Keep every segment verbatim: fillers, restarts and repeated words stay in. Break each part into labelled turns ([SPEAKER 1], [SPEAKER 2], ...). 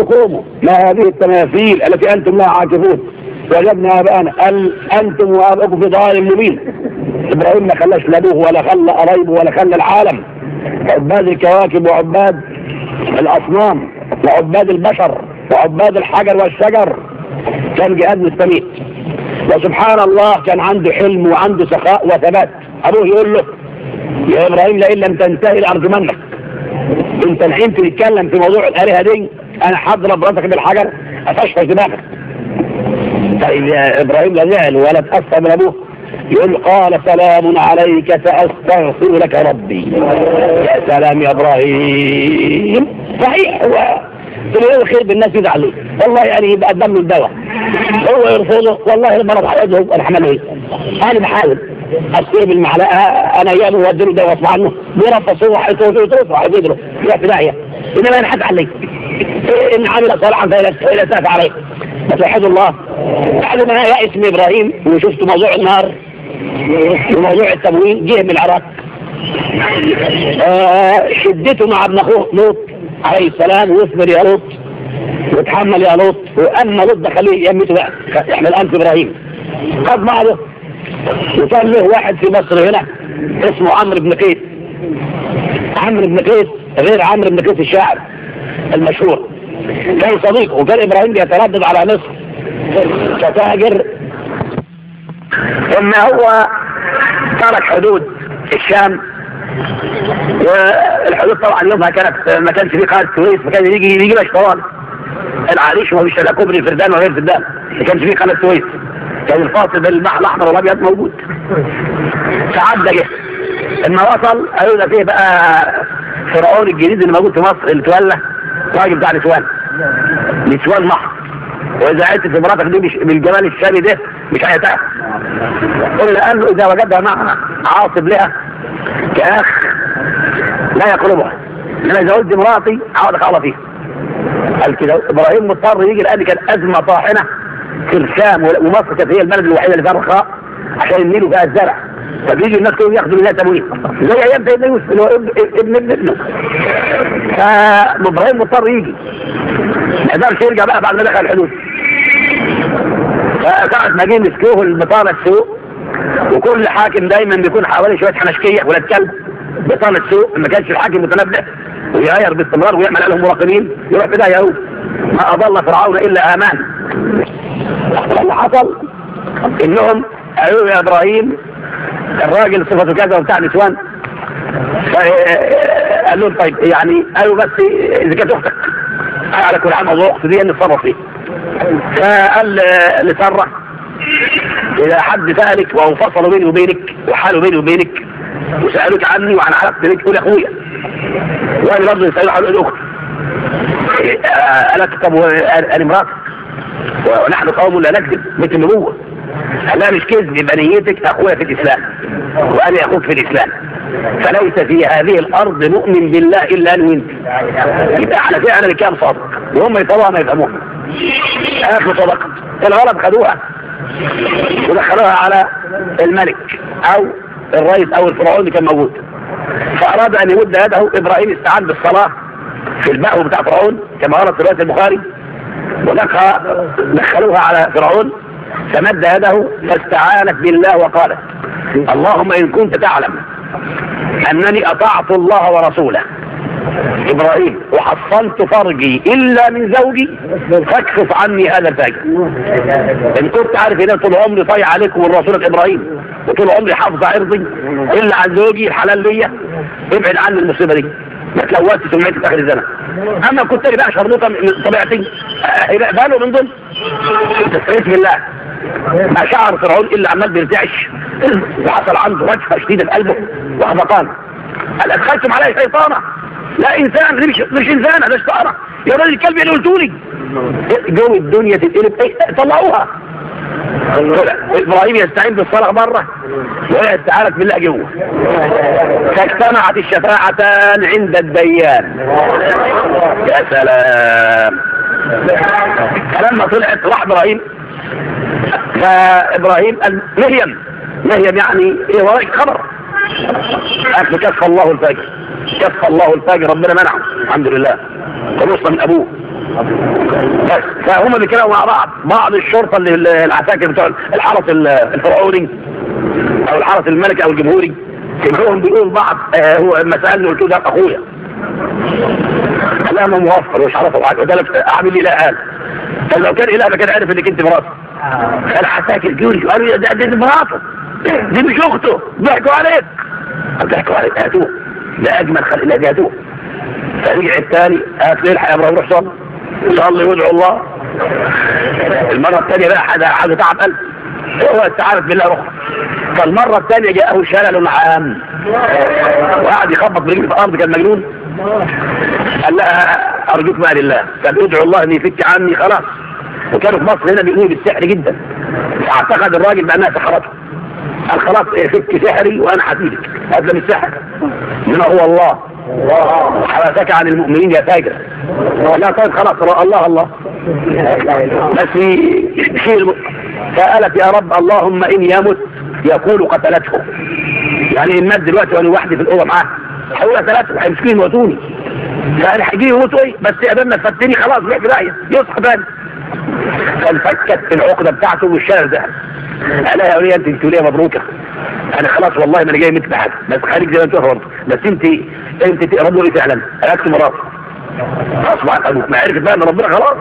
[SPEAKER 1] له قوموا ما هذه التماثيل التي انتم لها عاكفون وجدنا ابانا قال انتم واباكم في ضلال مبين. ابراهيم ما خلاش لا ابوه ولا خلى قرايبه ولا خلى العالم، عباد الكواكب وعباد الاصنام وعباد البشر وعباد الحجر والشجر، كان جهاد مستميت. وسبحان الله كان عنده حلم وعنده سخاء وثبات. ابوه يقول له يا ابراهيم لئن لم تنتهي لارجمنك، انت الحين تتكلم في موضوع الالهه دي انا هضرب راسك بالحجر افشفش دماغك. طيب يا ابراهيم لا زعل ولا تاثر من ابوه، يقول قال سلام عليك ساستغفر لك ربي. يا سلام يا ابراهيم. صحيح هو تلاقيه الخير بالناس يزعل ليه والله، يعني يبقى الدم الدواء هو يرفضه والله المرض هيجهه وانا هعمل ايه؟ انا بحاول اصير بالمعلقه انا ايام واديله دواء غصب عنه بيرفض هو هيتوتوت وهيجدره يروح في داهيه. انما انا حد عليه ان عمل صالحا فلا تاف عليه. فتوحدوا الله. بعد ما يأس من ابراهيم وشفت موضوع النار وموضوع التموين جه من العراق، آه شدته مع ابن اخوه لوط عليه السلام، واصبر يا لوط وتحمل يا لوط. واما لوط ده خليه يمته بقى، احنا الان في ابراهيم خد بعضه. وكان له واحد في مصر هنا اسمه عمرو بن قيس. عمرو بن قيس غير عمرو بن قيس الشاعر المشهور، كان صديقه. وكان ابراهيم بيتردد على مصر كتاجر ان هو ترك حدود الشام، والحدود طبعا يومها كانت ما كانش في قناه السويس، فكان يجي يجي لك طوال العريش وما فيش لا كوبري فردان وغير فردان، ما كانش في قناه السويس، كان الفاصل بين البحر الاحمر والابيض موجود. فعدى جه لما وصل قالوا ده فيه بقى فرعون الجديد اللي موجود في مصر اللي تولى راجل بتاع نسوان نسوان محر، واذا عدت في مراتك دي بالجمال الشامي ده مش هيتعب. الا قال له اذا وجدها مع عاصب لها كاخ لا يقربها، انا اذا قلت مراتي عاوز اخلص فيها. قال كده ابراهيم مضطر يجي لان كانت ازمه طاحنه في الشام، ومصر كانت هي البلد الوحيده اللي فيها رخاء عشان يميلوا فيها الزرع، فبيجي الناس كلهم ياخدوا منها تموين زي ايام سيدنا يوسف اللي هو ابن ابن ابن ابنه. فابراهيم مضطر يجي ما قدرش يرجع بقى بعد ما دخل الحدود. فساعة ما جه مسكوه البطانه السوق، وكل حاكم دايما بيكون حوالي شويه حنشكيه ولاد كلب بطانه السوق، ما كانش الحاكم متنبه ويغير باستمرار ويعمل عليهم مراقبين يروح في داهيه. هو ما اضل فرعون الا امان. اللي حصل انهم قالوا يا ابراهيم الراجل صفته كذا وبتاع نسوان، قال لهم طيب يعني قالوا بس اذا كانت اختك على كل عام موضوع اختي دي نتصرف فيه. فقال لساره اذا حد سالك وانفصلوا بيني وبينك وحالوا بيني وبينك وسالوك عني وعن علاقتي بيك قول يا اخويا، وانا برضه يسالوا عن الاخت. قالت طب انا مراتك ونحن قوم لا نكذب مثل النبوه. لا مش كذب، يبقى نيتك اخويا في الاسلام وانا اخوك في الاسلام، فليس في هذه الارض مؤمن بالله الا انا وانت. يبقى على فعلا الكلام صادق وهم يطلعوا ما يفهموها. اخر صدقه الغلط خدوها ودخلوها على الملك او الرئيس او الفرعون اللي كان موجود، فاراد ان يمد يده. ابراهيم استعان بالصلاه في المأوى بتاع فرعون كما ورد في روايه البخاري، ودخلوها على فرعون فمد يده فاستعانت بالله وقالت اللهم ان كنت تعلم انني اطعت الله ورسوله ابراهيم وحصنت فرجي الا من زوجي فاكشف عني هذا الفاجر. ان كنت عارف ان طول عمري طايع عليكم والرسول ابراهيم وطول عمري حافظ عرضي الا عن زوجي الحلال ليا، ابعد عني المصيبه دي ما تلوثت سمعتي في اخر الزمن. اما كنت لي بقى شرموطه من طبيعتي يبقى باله من ضمن تستغيث بالله. ما شعر فرعون الا عمال بيرتعش وحصل عنده رجفه شديده في قلبه واحبطان. قال ادخلتم علي شيطانه لا انسان مش مش انسان ده شيطانه يا راجل الكلب اللي قلتوا لي جو الدنيا تتقلب ايه طلعوها. ابراهيم يستعين بالصلاه بره وهي استعانت بالله جوه، فاجتمعت الشفاعتان عند الديان. يا سلام. فلما طلعت راح ابراهيم فابراهيم قال مريم مريم يعني ايه وراك خبر؟ قالت كف الله الفجر كف الله الفجر ربنا منعه الحمد لله خلصنا من ابوه بس فهم بيتكلموا مع بعض. بعض الشرطه اللي العساكر بتوع الحرس الفرعوني او الحرس الملكي او الجمهوري سمعوهم بيقولوا بعض آه هو لما سالني قلت له ده اخويا. قال لا ما موفر ومش عارف حاجه. قلت له اعمل لي لا قال قال لو كان اله ما كان عارف انك انت مراته. العساكر جوري قالوا ده دي مراته دي مش اخته ضحكوا عليك. ضحكوا عليك هاتوه ده اجمل خلق الله هاتوه. فرجع الثاني قالت لي الحق يا ابراهيم روح صلي صلي وادعو الله. المره الثانيه بقى حاجه حاجه تعب قلب هو استعانت بالله روح. فالمره الثانيه جاءه شلل عام وقعد يخبط برجله في الارض كان مجنون. قال لها ارجوك بقى لله كان ادعو الله ان يفك عني خلاص. وكانوا في مصر هنا بيقولوا بالسحر جدا. اعتقد الراجل بانها سحرته قال خلاص فك سحري وانا حفيدك. هذا من السحر من هو الله حبسك عن المؤمنين يا فاجر. لا طيب خلاص الله الله بس شيء. فقالت يا رب اللهم ان يمت يقول قتلته. يعني ان مات دلوقتي وانا لوحدي في الاوضه معاه هقول قتلته هيمسكوني يموتوني. يعني هيجي يموتوا ايه بس يا ابننا تفتني خلاص روح بدايه يصحى تاني. فانفكت العقده بتاعته والشلل ده. قال لها يا وليه انت انت وليه مبروكه. انا خلاص والله ما انا جاي مثل حاجه بس خليك زي ما انت برضه بس انت انت تقرب له ايه فعلا. قالت له مراته. اصبحت ابوك ما عرفت بقى ان ربنا خلاص.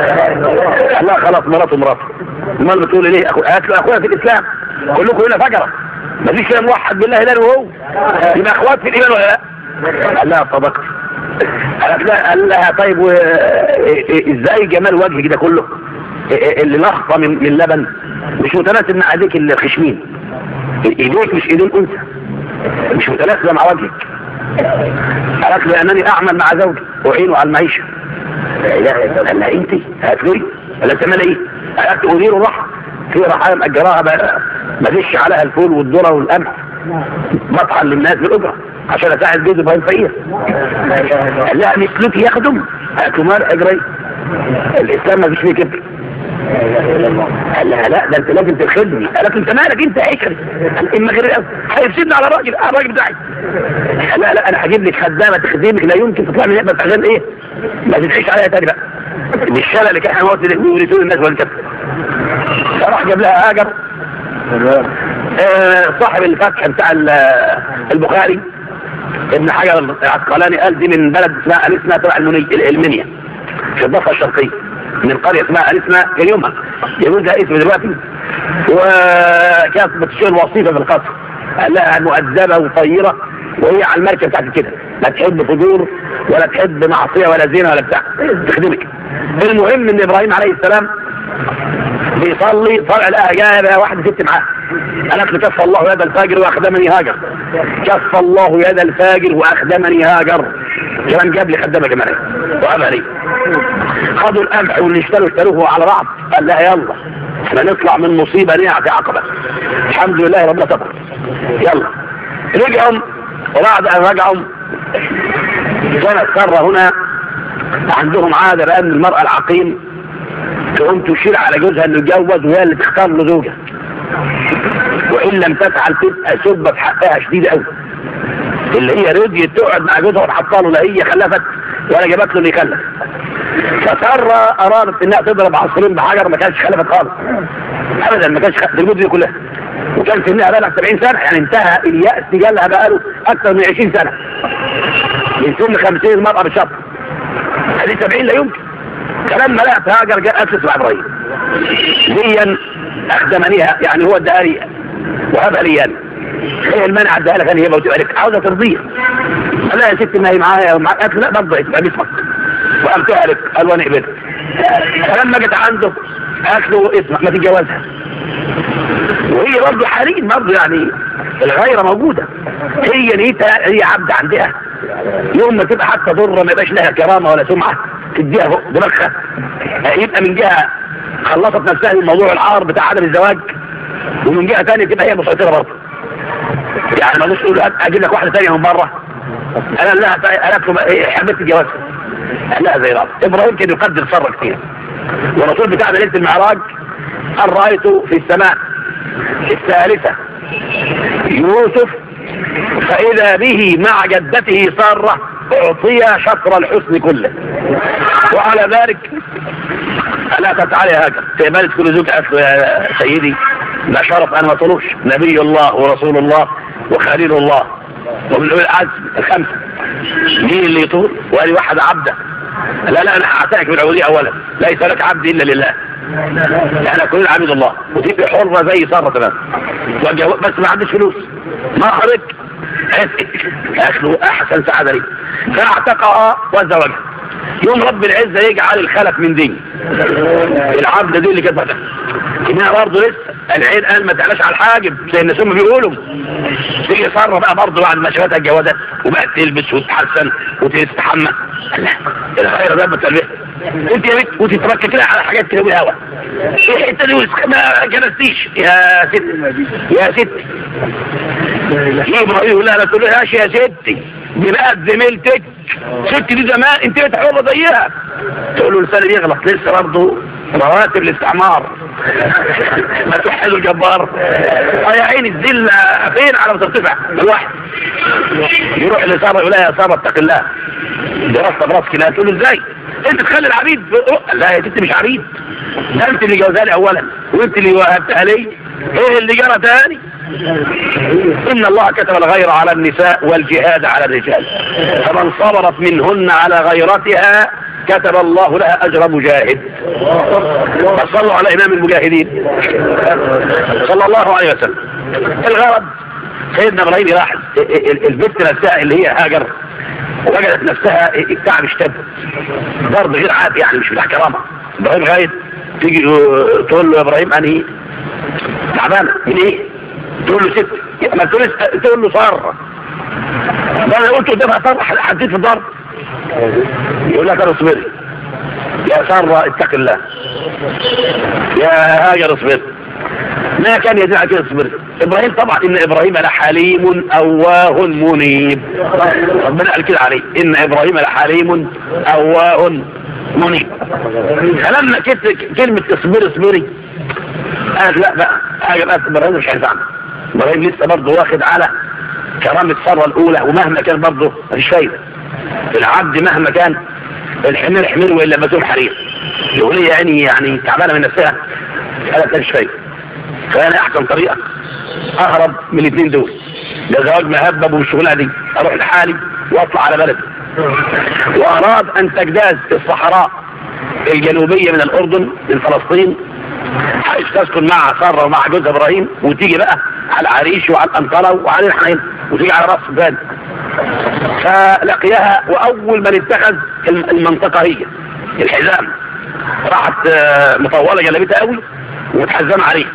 [SPEAKER 1] لا خلاص مراته مراته. امال بتقول ليه اخو. قالت له اخويا في الاسلام كلكم هنا فجره ما فيش كلام موحد بالله لا وهو يبقى اخوات في الايمان ولا لا. قال لها صدقت. قالت لها قال لها طيب و... ازاي جمال وجهك ده كله اللي لخطه من من لبن مش متناسب مع ايديك الخشمين. ايديك مش ايدين انثى مش متناسبه مع وجهك. قالت له انني اعمل مع زوجي اعينه على المعيشه. قال لها انت هتقولي ولا تعمل ايه. قالت له ادير الرحم في رحايا مأجراها ما فيش عليها الفول والذره والقمح مطعم للناس بالاجره عشان اساعد جوزي ابراهيم فقير. قال لها مثلك يخدم. قالت له مال اجري الاسلام ما فيش فيه كده. قال لها لا ده انت لازم تخدمني. قالت له انت مالك انت عشري اما غير هيفسدنا على الراجل اه الراجل بتاعي. لا لا انا هجيب لك خدامه تخدمك لا يمكن تطلع من بس عشان ايه ما تتعيش عليها تاني بقى. الشلل اللي كان هيموت يورثون الناس ولا كده. فراح جاب لها هاجر آه صاحب الفتح بتاع البخاري ابن حجر العسقلاني قال دي من بلد اسمها الاسنا تبع المنيا في الضفه الشرقيه من قريه اسمها الاسنا كان يومها يقول ده اسم دلوقتي. وكانت بتشتغل وصيفه في القصر. قال لها مؤدبه وطيره وهي على المركب بتاعت كده لا تحب فجور ولا تحب معصيه ولا زينه ولا بتاع تخدمك. المهم ان ابراهيم عليه السلام بيصلي طلع لها جايه واحده ست معاه. قالت له كف الله يد الفاجر واخدمني هاجر. كف الله يد الفاجر واخدمني هاجر. كمان جاب لي خدامه جماليه وابها لي. خدوا القمح واللي اشتروا اشتروه على بعض. قال لها يلا احنا نطلع من مصيبه نعتي عقبه الحمد لله ربنا ستر. يلا رجعوا وبعد ان رجعوا كانت ساره هنا عندهم عاده بان المراه العقيم تقوم تشير على جوزها انه يتجوز وهي اللي تختار له زوجها وان لم تفعل تبقى سبه حقها شديده قوي. اللي هي رضيت تقعد مع جوزها وتحط له لا هي خلفت ولا جابت له اللي يخلف. فساره ارادت انها تضرب عصفورين بحجر ما كانش خلفت خالص ابدا ما كانش خلفت المده دي كلها وكان سنها بقى سبعين سنه يعني انتهى اليأس جالها بقى له اكثر من عشرين سنه من سن خمسين المراه بالشهر. هذه سبعين لا يمكن. فلما لقت هاجر جاءت تسمع ابراهيم ليا اخدمنيها يعني هو اداها لي وهبها لي يعني هي المانع اداها لك هي وتبقى لك عاوزه ترضيه. قال لها يا ست ما هي معايا ومعايا. قالت لا برضه تبقى باسمك وقامتها لك. قال وانا قبلت. فلما جت عنده قالت له اسمك ما تتجوزها وهي برضه حاليا برضه يعني الغيره موجوده. هي نيتها هي عبد عندها يوم ما تبقى حتى ضره ما يبقاش لها كرامه ولا سمعه تديها فوق دماغها. يبقى من جهه خلصت نفسها من موضوع العار بتاع عدم الزواج ومن جهه ثانيه تبقى هي مسيطره برضه. يعني ما تقول اجيب لك واحده ثانيه من بره. انا لها قالت له حبيت الجواز. لا زي بعض. ابراهيم كان يقدر صره كتير والرسول بتاعنا ليله المعراج قال رايته في السماء الثالثه يوسف فاذا به مع جدته ساره اعطي شطر الحسن كله. وعلى ذلك لا تتعالي هاجر تقبلت كل زوج قالت له يا سيدي لا شرف انا ما طلوش نبي الله ورسول الله وخليل الله ومن اولي العزم الخمسه مين اللي يطول؟ وقال واحد عبده لا لا انا هعترك بالعبوديه اولا ليس لك عبد الا لله احنا كلنا عبيد الله وتبقى حره زي ساره تمام بس ما عندش فلوس مهرك اخله احسن سعاده لي فاعتقها وزوجها يوم رب العزه يجعل الخلف من دين العبد دي اللي كانت فتح انها برضه لسه العين قال ما تعلاش على الحاجب زي الناس هم بيقولوا تيجي ساره بقى برضه بعد ما شافتها الجوازات وبقت تلبس وتتحسن وتستحمى الخير ده بتلبس انت يا بنت وتتركك كده على حاجات كده بالهوا ايه الحته دي ما جلستيش يا ست يا ست ابراهيم يقول لها لا تقول لهاش يا ستي دي بقت زميلتك ستي دي زمان انت بتحاول زيها تقول له لساني بيغلط لسه برضه رواتب الاستعمار ما توحدوا الجبار يا عيني الذله فين على ما ترتفع الواحد يروح لساره يقول لها يا ساره اتق الله دي راسها براسك لا تقول له ازاي انت تخلي العبيد لا يا ست مش عبيد ده انت اللي جوزها لي اولا وانت اللي وهبتها لي ايه اللي جرى تاني ان الله كتب الغير على النساء والجهاد على الرجال فمن صبرت منهن على غيرتها كتب الله لها اجر مجاهد فصلوا على امام المجاهدين صلى الله عليه وسلم. الغرض سيدنا ابراهيم راح البنت نفسها اللي هي هاجر وجدت نفسها التعب اشتد ضرب غير عادي يعني مش بتاع كرامه. ابراهيم غايد تيجي تقول له يا ابراهيم انهي تعبانه من ايه؟ تقول له ست ما تقول له ساره ده انا قلت قدامها ساره حديت في الضرب يقول لك انا اصبري يا ساره اتق الله يا هاجر اصبري ما كان يدعي كده اصبري. ابراهيم طبعا ان ابراهيم لحليم اواه منيب ربنا قال كده عليه ان ابراهيم لحليم اواه منيب. فلما كلمه اصبري اصبري قالت لا بقى هاجر قالت ابراهيم مش هينفعنا ابراهيم لسه برضه واخد على كرامه ساره الاولى ومهما كان برضه مفيش فايده العبد مهما كان الحمير حمير والا مسؤول حرير يقول لي يعني يعني تعبانه من نفسها قالت مفيش فايده. فانا احسن طريقه اهرب من الاثنين دول ده زواج مهبب والشغلانه دي اروح لحالي واطلع على بلدي. واراد ان تجتاز الصحراء الجنوبيه من الاردن من فلسطين حيث تسكن مع ساره ومع جوزها ابراهيم وتيجي بقى على العريش وعلى الانطره وعلى الحنين وتيجي على راس سودان. فلقيها واول من اتخذ المنطقه هي الحزام راحت مطوله جلبتها قوي وتحزم عليه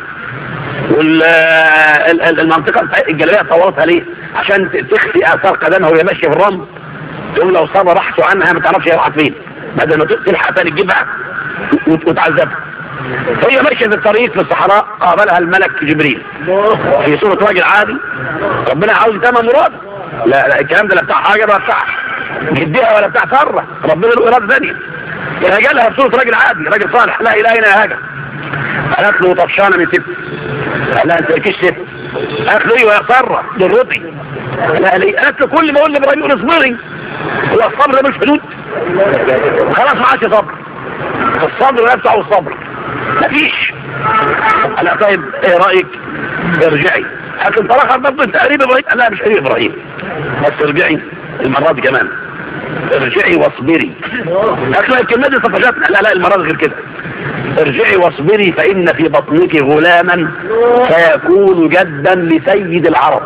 [SPEAKER 1] والمنطقه الجلبيه طورتها ليه عشان تخفي اثار قدمها وهي ماشيه في الرمل تقول لو صار بحثوا عنها ما تعرفش هي راحت فين بدل ما تلحق تاني تجيبها وتعذبها. هي ماشيه في الطريق في الصحراء قابلها الملك جبريل في صوره راجل عادي ربنا عاوز يتمم مراده. لا لا الكلام ده لا بتاع حاجه ولا بتاع جدها ولا بتاع سره ربنا له اراده ثانيه. جالها في صوره راجل عادي راجل صالح لا اله الا هاجر قالت له طفشانه من ست قال لها انت مالكيش ست قالت له ايوه يا ساره ضرتي لا ليه قالت له كل ما اقول لابراهيم يقول اصبري هو الصبر ده مش حدود خلاص ما عادش صبر الصبر نفسه او الصبر مفيش. انا طيب ايه رايك ارجعي قالت له انت راخر برضه انت قريب ابراهيم قال لا مش قريب ابراهيم بس ارجعي المره دي كمان ارجعي واصبري. قالت له الكلمه دي صفجتنا لا لا المره دي غير كده ارجعي واصبري فإن في بطنك غلاما سيكون جدا لسيد العرب.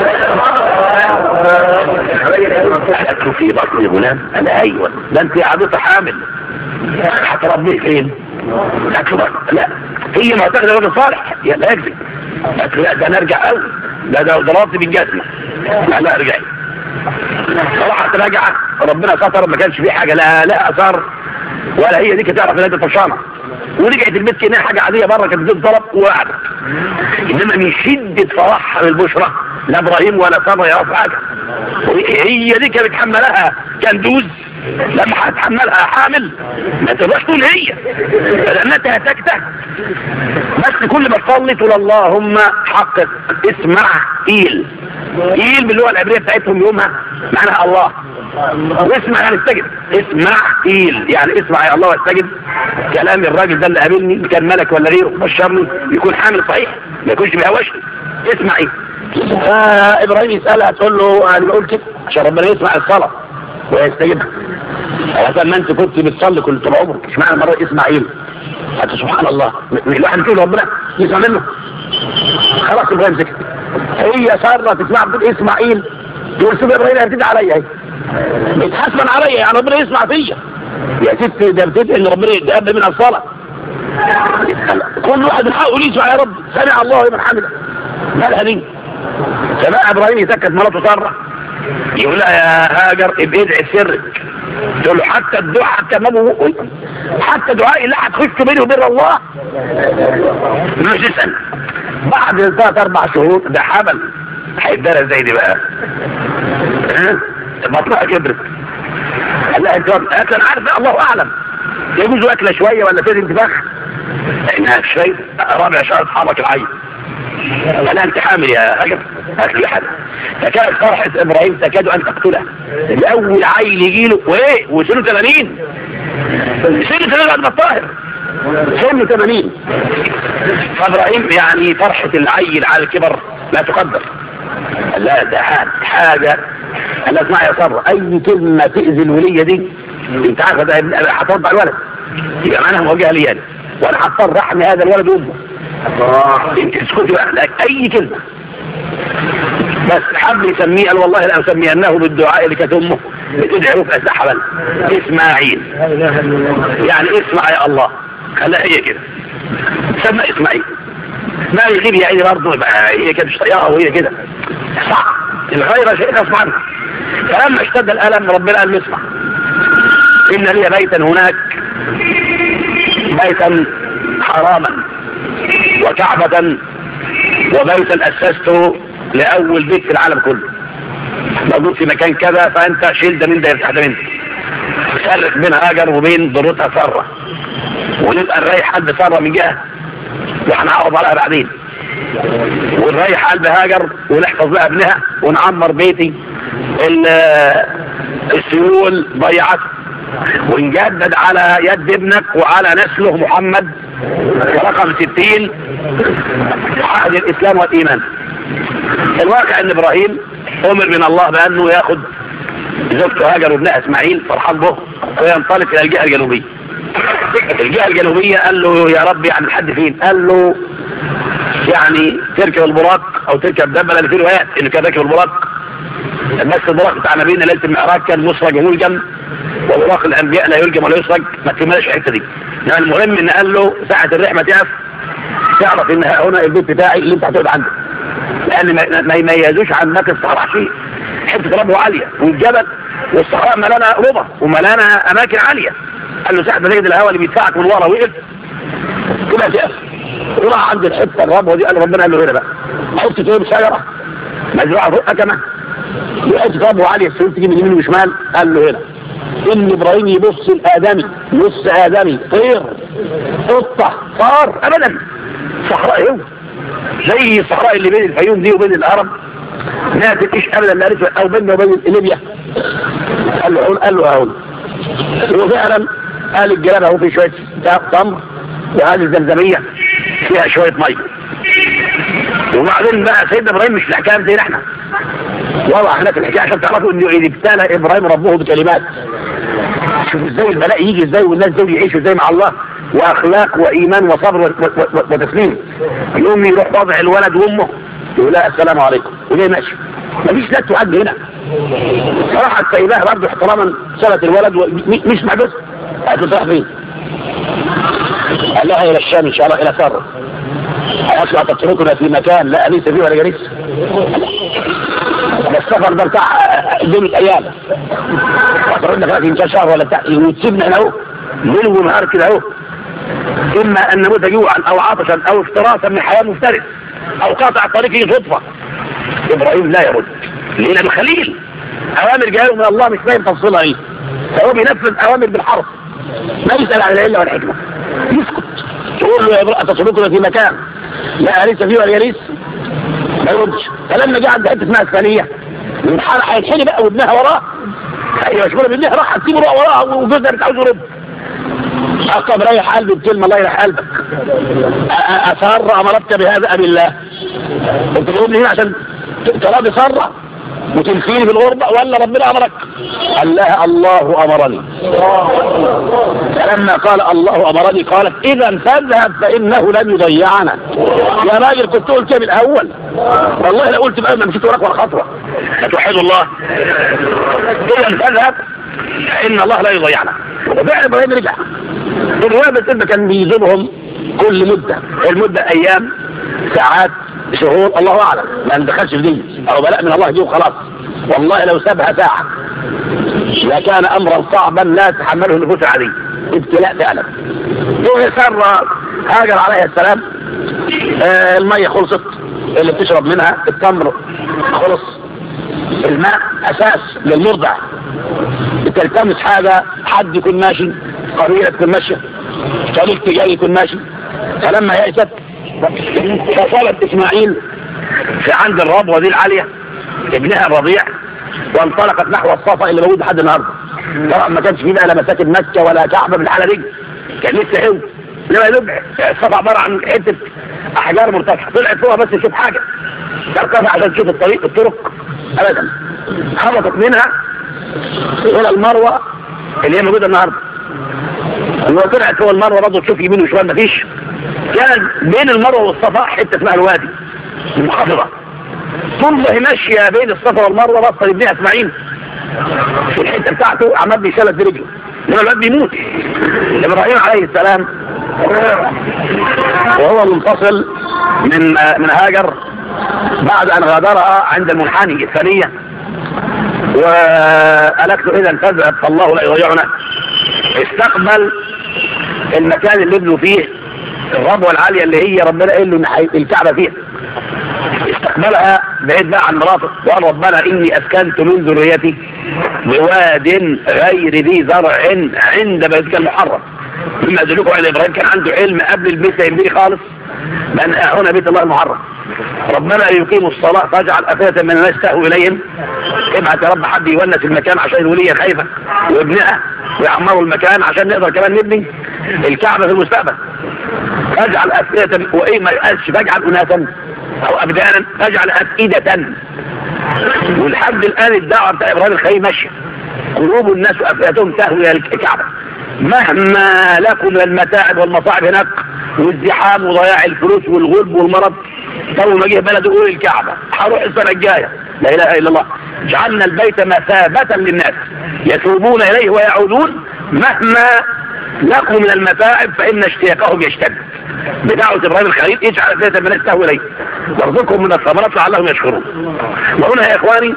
[SPEAKER 1] قالت له في بطني غلام أنا أيوة ده أنت عادتها حامل هتربيه فين؟ قالت له لا هي معتقدة راجل صالح لا يكذب. قالت له لا ده نرجع قوي ده ده ضربت بالجزمة لا لا ارجعي. راحت راجعة ربنا ستر ما كانش فيه حاجة لا لا أثار ولا هي دي كانت تعرف ان انت طفشانه ورجعت البيت كانها حاجه عاديه بره كانت بتضرب وقعدت. انما من شده فرحها بالبشرى لا ابراهيم ولا ساره يعرف حاجه هي دي كانت حملها كندوز لما هتحملها حامل ما تقدرش تقول هي، لانها تهتكتك. بس كل ما تصلي تقول اللهم حقق اسمع ايل. ايل باللغه العبريه بتاعتهم يومها معناها الله، واسمع يعني استجب. اسمع ايل يعني اسمع يا الله واستجب. كلام الراجل ده اللي قابلني كان ملك ولا غيره بشرني يكون حامل صحيح ما يكونش بيهوشني. اسمع ايه. فابراهيم يسالها تقول له انا بقول كده عشان ربنا يسمع الصلاه ويستجيبها. عشان ما انت كنت بتصلي كل طول عمرك اشمعنى مره اسماعيل؟ حتى سبحان الله الواحد بيقول ربنا يسمع منه. خلاص ابراهيم سكت. هي ساره تسمع بتقول اسماعيل تقول سيب ابراهيم هتدعي عليا اهي بيتحاسبن عليا يعني ربنا يسمع فيا يا ست. ده بتدعي ان ربنا يتقبل من الصلاه. كل واحد من حقه يسمع يا رب سمع الله لمن حمده. مالها دي؟ سمع ابراهيم يسكت مراته ساره يقول لها يا هاجر ابقي ادعي سرك. تقول له حتى الدعاء حتى ما حتى دعائي اللي هتخش بيني وبين الله مش تسال. بعد ثلاث اربع شهور ده حمل هيتدرى ازاي دي بقى؟ ها؟ بطنها كبرت. قال لها انت قالت انا عارف الله اعلم يجوز اكله شويه ولا فين انتفاخ؟ لانها شويه رابع شهر حرك العين. قال انت حامل يا هاجر؟ قالت له حامل. فكانت فرحه ابراهيم تكاد ان تقتله. الاول عيل يجي له وايه وسنه ثمانين سنه ثمانين بعد ما الطاهر سنه ثمانين. فابراهيم يعني فرحه العيل على الكبر لا تقدر. قال لا ده حاجه. قال لها اسمع يا ساره اي كلمه تاذي الوليه دي انت عارفه ده هترضع الولد يبقى معناها موجهه لي انا وانا هضطر احمي هذا الولد امه. انت اسكتي بقى اي كلمه. بس حب يسميه قال والله لا اسمينه بالدعاء اللي كانت امه بتدعي في اسلحه بل اسماعيل يعني اسمع يا الله. خلاها هي كده سمى اسماعيل. ما يغيب يا عيني برضه يبقى هي كده مش طياره وهي كده صح. الغيره شيء غصب عنها. فلما اشتد الالم ربنا قال له اسمع ان لي بيتا هناك بيتا حراما وكعبة وبيتا أسسته لأول بيت في العالم كله موجود في مكان كذا فأنت شيل ده من ده يفتح ده من ده. فرق بين هاجر وبين ضرتها سارة ونبقى نريح قلب سارة من جهة وهنعرض عليها بعدين ونريح قلب هاجر ونحفظ لها ابنها ونعمر بيتي. السيول ضيعته ونجدد على يد ابنك وعلى نسله محمد ورقم ستين عهد الاسلام والايمان. الواقع ان ابراهيم امر من الله بانه ياخذ زوجته هاجر وابنها اسماعيل فرحان به وينطلق الى الجهه الجنوبيه. الجهه الجنوبيه قال له يا رب يعني لحد فين؟ قال له يعني تركب البراق او تركب دبه لان في روايات انه كان راكب البراق. بس البراق بتاع نبينا ليله المعراج كان مسرج وملجم وبراق الانبياء لا يلجم ولا يسرج ما تكملش الحته دي. يعني المهم ان قال له ساعه الريح ما تقف تعرف ان هنا البيت بتاعي اللي انت هتقعد عنده لان ما يميزوش عن ناقص الصحراء شيء. حته ربه عاليه والجبل والصحراء ملانه ربع وملانه اماكن عاليه. قال له ساعه ما تجد الهواء اللي بيدفعك من ورا وقف كده تقف وراح عند الحته الربوه دي. قال ربنا قال له هنا بقى حط فيه شجره مزروعه فوقها كمان وحته ربوه عاليه السيول تيجي من يمين وشمال. قال له هنا ان ابراهيم يبص الادمي نص ادمي طير قطه صار ابدا صحراء هو زي الصحراء اللي بين الفيوم دي وبين الهرم ما تلقيش ابدا لا رجل او بيننا وبين ليبيا. قال له قال له اهو وفعلا قال الجلاب اهو في شويه تمر وهذه الزمزميه فيها شويه ميه. وبعدين بقى سيدنا ابراهيم مش الاحكام زينا احنا وضع هناك الحكايه عشان تعرفوا انه ابتلى ابراهيم ربه بكلمات. شوف ازاي البلاء يجي ازاي والناس دول يعيشوا ازاي مع الله واخلاق وايمان وصبر وتسليم. يقوم يروح وضع الولد وامه يقول لها السلام عليكم وجاي ماشي مفيش لا تعد هنا. راحت سايباها برضه احتراما سنه الولد مش محبوس. قالت له رايح فين؟ قال لها الى الشام ان شاء الله الى ساره. قالت له هتتركنا في مكان لا انيس فيه ولا جليس؟ السفر ده بتاع جمله ايام هتقول لك يمكن شهر ولا بتاع وتسيبنا هنا اهو ليل ونهار كده اهو اما ان نموت جوعا او عطشا او افتراسا من حياه مفترس او قاطع الطريق صدفه. ابراهيم لا يرد لان الخليل اوامر جايه من الله مش فاهم تفصيلها ايه. فهو بينفذ اوامر بالحرف، ما يسأل عن العلة والحكمة، يسكت. تقول له يا امرأة تتركنا في مكان لا أليس فيه ولا يريس، ما يردش. فلما جه عند حته اسمها الثانيه من حال هيتحني بقى وابنها وراه، هي مشغوله بابنها، راح هتسيبه وراها وجوزها مش عاوز يرد. أقب ريح قلبي بكلمة الله يريح قلبك، أسر أمرتك بهذا أم الله؟ قلت له ابني هنا عشان تراضي سرة وتنفيني في الغربة ولا ربنا أمرك؟ قال لها الله أمرني. فلما قال الله أمرني قالت إذا فاذهب فإنه لن يضيعنا. يا راجل كنت قلت من الأول، والله لو قلت بقى ما مشيت وراك ولا خطوة. فتوحد الله. إذا فاذهب فإن الله لا يضيعنا. وفعلا إبراهيم رجع. الرواية بس كان بيزورهم كل مدة، المدة أيام ساعات شهور الله أعلم، ما ندخلش في دي أو بلاء من الله دي وخلاص. والله لو سابها ساعة لكان أمرا صعبا لا تحمله النفوس العادية، ابتلاء فعلا. ويسر هاجر عليه السلام، آه المية خلصت اللي بتشرب منها، التمر خلص، الماء أساس للمرضع. بتلتمس حاجة، حد يكون ماشي، قبيلة تكون ماشية، طريق تجاري يكون ماشي. فلما يأست فصلت إسماعيل في عند الربوة دي العالية ابنها الرضيع، وانطلقت نحو الصفا اللي موجود لحد النهارده. طبعا ما كانش فيه بقى لا مساكن مكة ولا كعبة بالحالة دي، كان لسه حلو. لما يلبع الصفا عبارة عن حتة أحجار مرتفعة، طلعت فوقها بس تشوف حاجة، تركبها عشان تشوف الطريق الطرق أبدا. هبطت منها إلى المروة اللي هي موجودة النهارده. لما طلعت فوق المروة برضه تشوف يمين وشمال مفيش. كان بين المروة والصفا حتة اسمها الوادي المنخفضة. طول ما هي ماشية بين الصفا والمروة بصل ابنها اسماعيل في الحتة بتاعته عمال بيشلت برجله، لما الواد بيموت. إبراهيم عليه السلام وهو منفصل من من هاجر بعد أن غادرها عند المنحني الثانية، وقالت له إذا فاذهب فالله لا يضيعنا. استقبل المكان اللي ابنوا فيه الربوة العالية اللي هي ربنا قال له ان الكعبة فيها. استقبلها بعيد بقى عن مراته وقال ربنا إني أسكنت من ذريتي بواد غير ذي زرع عند بيتك المحرم. مما أدلكم على إبراهيم كان عنده علم قبل البيت يبني خالص من هنا بيت الله المحرم. ربنا يقيم الصلاة فاجعل أفئدة من الناس تهوي إليهم. ابعت يا رب حد يونس المكان عشان الولية خايفة وابنها ويعمروا المكان عشان نقدر كمان نبني الكعبة في المستقبل. فاجعل أفئدة وإيه ما يقالش فاجعل أناسا أو أبدانا، فاجعل أفئدة. ولحد الآن الدعوة بتاع إبراهيم الخليل ماشية، قلوب الناس وأفئدتهم تهوي إلى الكعبة مهما لكم من المتاعب والمصاعب هناك والزحام وضياع الفلوس والغلب والمرض. طول ما جه بلد يقول الكعبة هروح السنة الجاية، لا إله إلا الله. جعلنا البيت مثابة للناس يتوبون إليه ويعودون مهما لكم من المتاعب فإن اشتياقهم يشتد. بدعوة إبراهيم الخليل اجعل ذات الناس تهوي إليه وارزقهم من الثمرات لعلهم يشكرون. وهنا يا إخواني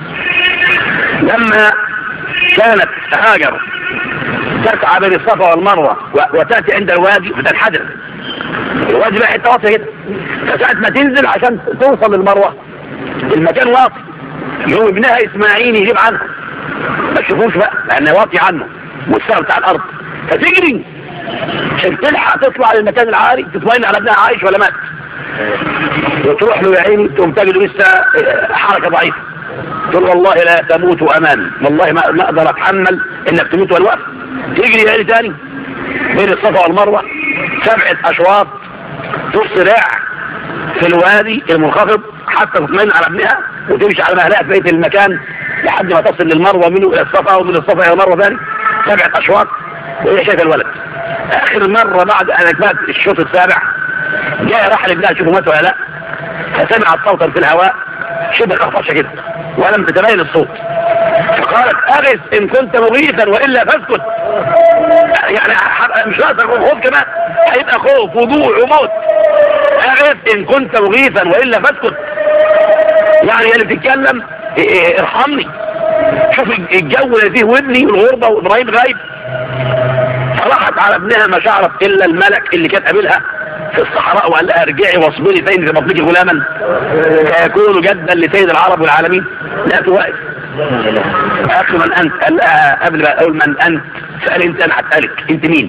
[SPEAKER 1] لما كانت هاجر تسعى بين الصفا والمروة وتأتي عند الوادي فتنحدر الوادي بقى حتة واطية كده، فساعة ما تنزل عشان توصل للمروة المكان واطي، يوم ابنها إسماعيل يجيب عنها ما تشوفوش بقى لأنه واطي عنه والسعر بتاع الأرض، فتجري عشان تلحق تطلع للمكان العالي تطمئن على ابنها عايش ولا مات. وتروح له يا عيني تقوم تجد لسه حركة ضعيفة، تقول والله لا تموت أمان، والله ما أقدر أتحمل إنك تموت والوقت. تجري يا عيني تاني بين الصفا والمروة سبعة أشواط تسرع في الوادي المنخفض حتى تطمئن على ابنها وتمشي على مهلها في بيت المكان لحد ما تصل للمروة منه إلى الصفا ومن الصفا إلى المروة ثاني سبعة أشواط وهي شايفة الولد. آخر مرة بعد أن مات الشوط السابع جاء راح لابنها تشوفه مات ولا لا، فسمعت صوتا في الهواء شبه خفشة كده ولم تتبين الصوت، فقالت أغث إن كنت مغيثا وإلا فاسكت. يعني مش ناقص خوف كمان، هيبقى خوف وجوع وموت. أغث إن كنت مغيثا وإلا فاسكت، يعني اللي بتتكلم ارحمني، شوف الجو اللي فيه وابني والغربة وإبراهيم غايب. فراحت على ابنها ما شعرت إلا الملك اللي كان قابلها في الصحراء وقال لها ارجعي واصبري فإن في بطنك غلاما سيكون جدا لسيد العرب والعالمين. لا توقف اخر من انت؟ قال لها قبل ما اقول من انت سأل انت، انا هسألك انت مين؟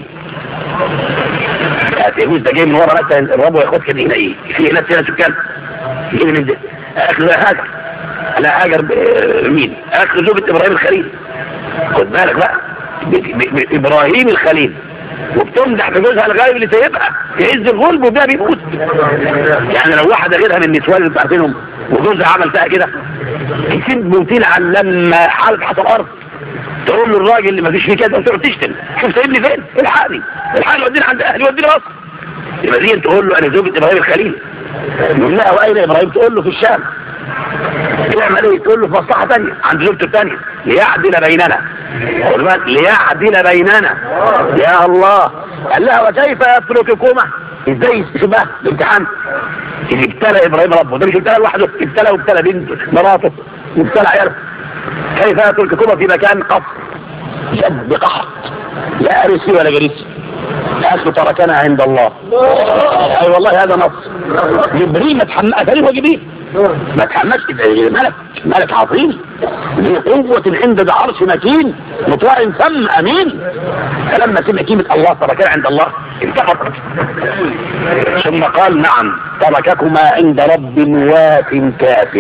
[SPEAKER 1] يجوز ده جاي من ورا مثلا الرب وياخدك من هنا ايه؟ في ناس هنا سكان ايه من ده؟ اخر هاجر. لا هاجر مين؟ اخر زوجة ابراهيم الخليل. خد بالك بقى ابراهيم الخليل وبتمدح في جوزها الغايب اللي سايبها في عز الغلب وبها بيموت. يعني لو واحده غيرها من النسوان اللي انتوا عارفينهم وجوزها عمل فيها كده يسيب موتين عن لما حالت حتى الارض تقول له الراجل اللي ما فيش فيه كده وتقعد تشتم، شوف سايبني فين؟ الحقني الحقني وديني عند اهلي وديني مصر. يبقى دي تقول له انا زوجة ابراهيم الخليل. يقول لها واين ابراهيم؟ تقول له في الشام. يعمل ايه؟ تقول له في مصلحه ثانيه عند زوجته الثانيه ليعدل بيننا. ليعدل بيننا يا الله. قال لها وكيف يترككما؟ ازاي شبه الامتحان اللي ابتلى ابراهيم ربه ده مش ابتلى لوحده، ابتلى وابتلى بنته مراته وابتلى عياله. كيف يترككما في مكان قصر شد بقحط لا ارثي ولا جريسي؟ اصل تركنا عند الله. اي والله هذا نص. جبريل ما تحملش هو جبريل ما تحملش ملك ملك عظيم ذي قوة عند ذي عرش مكين مطاع ثم امين. فلما سمع كلمة الله تركنا عند الله انتفض ثم قال نعم ترككما عند رب واف كاف.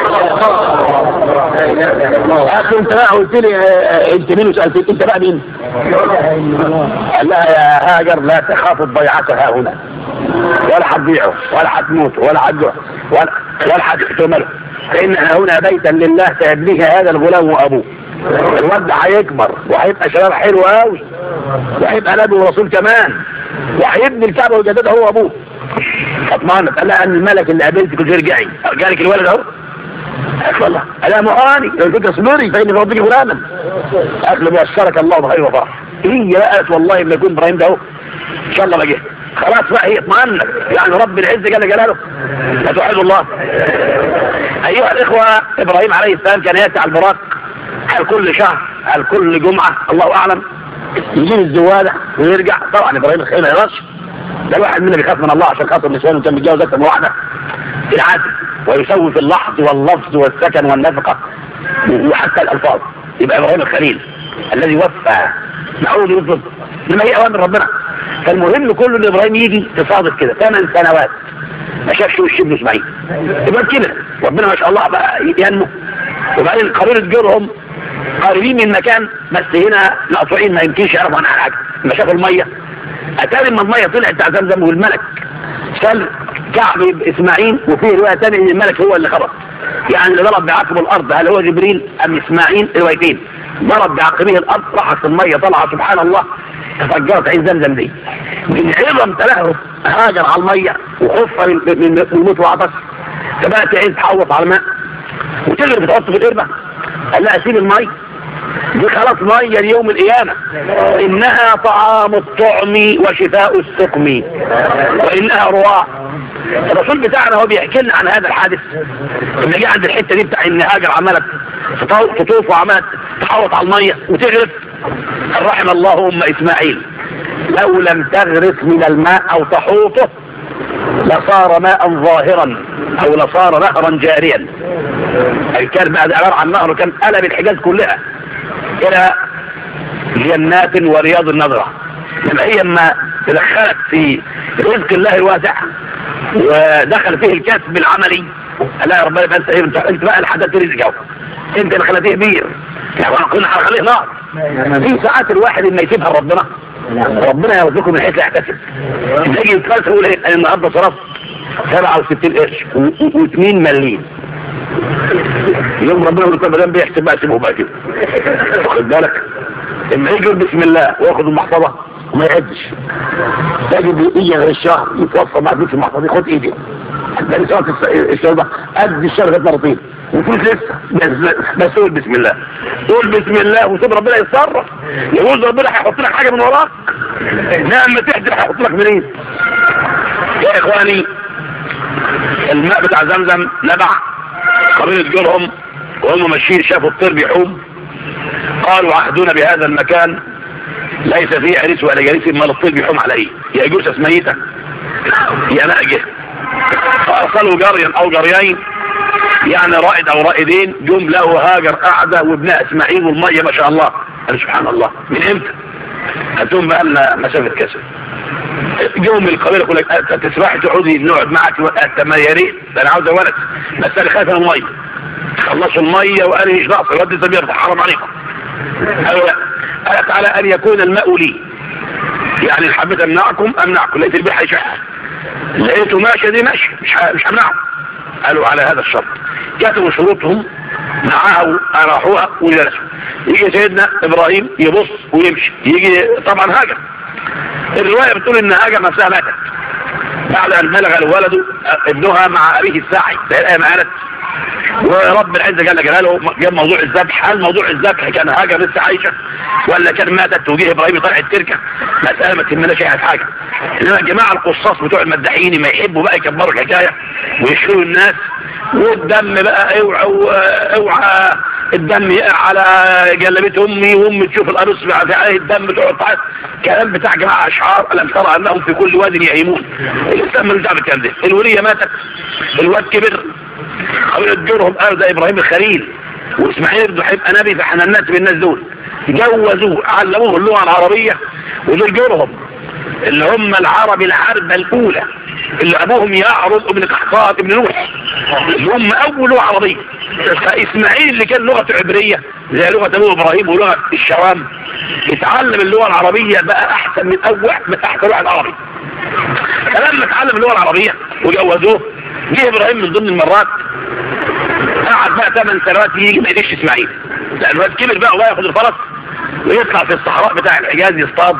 [SPEAKER 1] اخي انت بقى قلت لي انت مين وسألت انت بقى مين؟ قال لها يا هاجر لا تخاف ضيعتها هنا ولا هتضيعه ولا هتموت ولا هتجوع ولا ولا هتحتمله، فإن هنا بيتا لله سيبنيه هذا الغلام وأبوه. الواد هيكبر وهيبقى شباب حلو قوي وهيبقى نبي ورسول كمان وهيبني الكعبة وجددها هو أبوه. اطمئنت قال لها أن الملك اللي قابلتك رجعي جالك الولد أهو. قال الله ألا معاني قلت اصبري فإن ربك غلاما. قال له بيشرك الله بخير وفرح. هي بقت والله ما يكون إبراهيم ده أهو إن شاء الله ما جه خلاص بقى هي اطمئنت يعني رب العز جل جلاله. فتوحد الله. ايها الاخوة ابراهيم عليه السلام كان ياتي على البراق على كل شهر على كل جمعة الله اعلم يجيب الزوادة ويرجع. طبعا ابراهيم الخير ما يقدرش ده الواحد منا بيخاف من الله عشان خاطر نسوانه كان متجوز اكثر من واحدة في العادة ويسوي في اللحظ واللفظ والسكن والنفقة وحتى الالفاظ. يبقى ابراهيم الخليل الذي وفى نعود يطلب لما هي اوامر ربنا. فالمهم كله ان ابراهيم يجي تصادف كده ثمان سنوات ما شافش وش ابن اسماعيل يبقى كده ربنا ما شاء الله بقى ينمو. وبعدين قبيله جرهم قريبين من مكان بس هنا مقطوعين ما يمكنش يعرفوا عنها حاجه. لما شافوا الميه اتاري لما الميه طلعت بتاع زمزم والملك شال كعب اسماعيل وفيه روايه ثانيه ان الملك هو اللي خبط يعني اللي ضرب بعقبه الارض هل هو جبريل ام اسماعيل؟ روايتين. ضرب بعقبه الارض راحت الميه طلعت سبحان الله تفجرت عين زمزم دي من عظم تلهف هاجر على الميه وخفها من الموت وعطش فبقت عين تحوط على الماء وتجري بتحط في القربة. قال لها سيب الميه دي خلاص ميه ليوم القيامه انها طعام الطعم وشفاء السقم وانها رواح. الرسول بتاعنا هو بيحكي لنا عن هذا الحادث اللي جه عند الحته دي بتاع ان هاجر عماله تطوف وعماله تحوط على الميه وتغرف. رحم الله ام اسماعيل لو لم تغرف من الماء او تحوطه لصار ماء ظاهرا او لصار نهرا جاريا. اي كان بعد عباره عن نهر كان قلب الحجاز كلها الى جنات ورياض النظره. لما هي اما تدخلت في رزق الله الواسع ودخل فيه الكسب العملي لا يا ربنا بس انت انت بقى اللي حددت رزقك اهو انت اللي خليته بير يعني كنا هنخليه نار. في ساعات الواحد اما يسيبها ربنا ربنا يرزقه من حيث لا يحتسب. يجي يتفلسف يقول ايه النهارده صرفت سبعة وستين قرش واثنين مليم يوم ربنا يقول لك بدل بيحسب بقى سيبه بقى كده واخد بالك. اما يجي بسم الله وياخد المحفظه وما يعدش تجد يجي غير الشهر يتوصل مع فلوس المحفظه ياخد ايدي حتى ساعه الشهر ده قد الشهر ده مرتين وفلوس لسه بس قول بسم الله قول بسم الله وسيب ربنا يتصرف. يقول ربنا هيحط لك حاجه من وراك نعم ما تحضر هيحط لك منين. يا اخواني الماء بتاع زمزم نبع قبيله جرهم وهم ماشيين شافوا الطير بيحوم قالوا عهدونا بهذا المكان ليس فيه عريس ولا جريس ما الطير بيحوم على ايه يا جوسس ميته يا ناجه. فارسلوا جريا او جريين يعني رائد او رائدين جم لقوا هاجر قاعده وابنها اسماعيل والميه ما شاء الله. قال سبحان الله من امتى؟ هاتهم بقى لنا مسافه كسر. يوم القبيله يقول لك تسمحي تقعدي نقعد معك؟ انت ما يا ريت ده انا عاوزه ولد بس انا خايف من الميه. خلصوا الميه وقال لي مش ناقص الواد ده بيرضع حرام عليكم. قالوا لا. قالت على ان يكون الماء لي، يعني ان حبيت امنعكم امنعكم، لقيت البيت هيشح لقيته ماشي دي ماشي مش مش همنعه. قالوا على هذا الشرط. كتبوا شروطهم معاه راحوها وجلسوا. يجي سيدنا ابراهيم يبص ويمشي، يجي طبعا هاجر. الروايه بتقول ان هاجر نفسها ماتت بعد ان بلغ الولد ابنها مع ابيه الساعي، زي الايه ما قالت. ورب العزه جل جلاله جاب موضوع الذبح. هل موضوع الذبح كان هاجر لسه عايشه ولا كان ماتت وجه ابراهيم طلع التركه؟ مساله ما تهمناش اي حاجه. انما الجماعه القصاص بتوع المداحين ما يحبوا بقى يكبروا الحكايه ويشغلوا الناس، والدم بقى اوعى اوعى الدم يقع على جلبيه امي وامي تشوف القرص في عليه الدم تقعد. كلام بتاع جماعه اشعار الم ترى انهم في كل واد يهيمون. الانسان ملوش دعوه بالكلام ده. الوليه ماتت، الواد كبر، قبل تجرهم قالوا ده ابراهيم الخليل واسماعيل ابنه هيبقى نبي، فاحنا الناس بالناس دول جوزوه علموه اللغه العربيه. ودول جرهم اللي هم العرب الحربه الاولى اللي ابوهم يعرض ابن قحطان ابن نوح اللي هم اول لغه عربيه. فاسماعيل اللي كان لغته عبريه زي لغه ابوه ابراهيم ولغه الشوام اتعلم اللغه العربيه بقى احسن من اول من احسن واحد عربي. فلما اتعلم اللغه العربيه وجوزوه جه ابراهيم من ضمن المرات قعد بقى ثمان سنوات يجي ما يديش اسماعيل، لان الواد كبر بقى وبقى ياخد الفرس ويطلع في الصحراء بتاع الحجاز يصطاد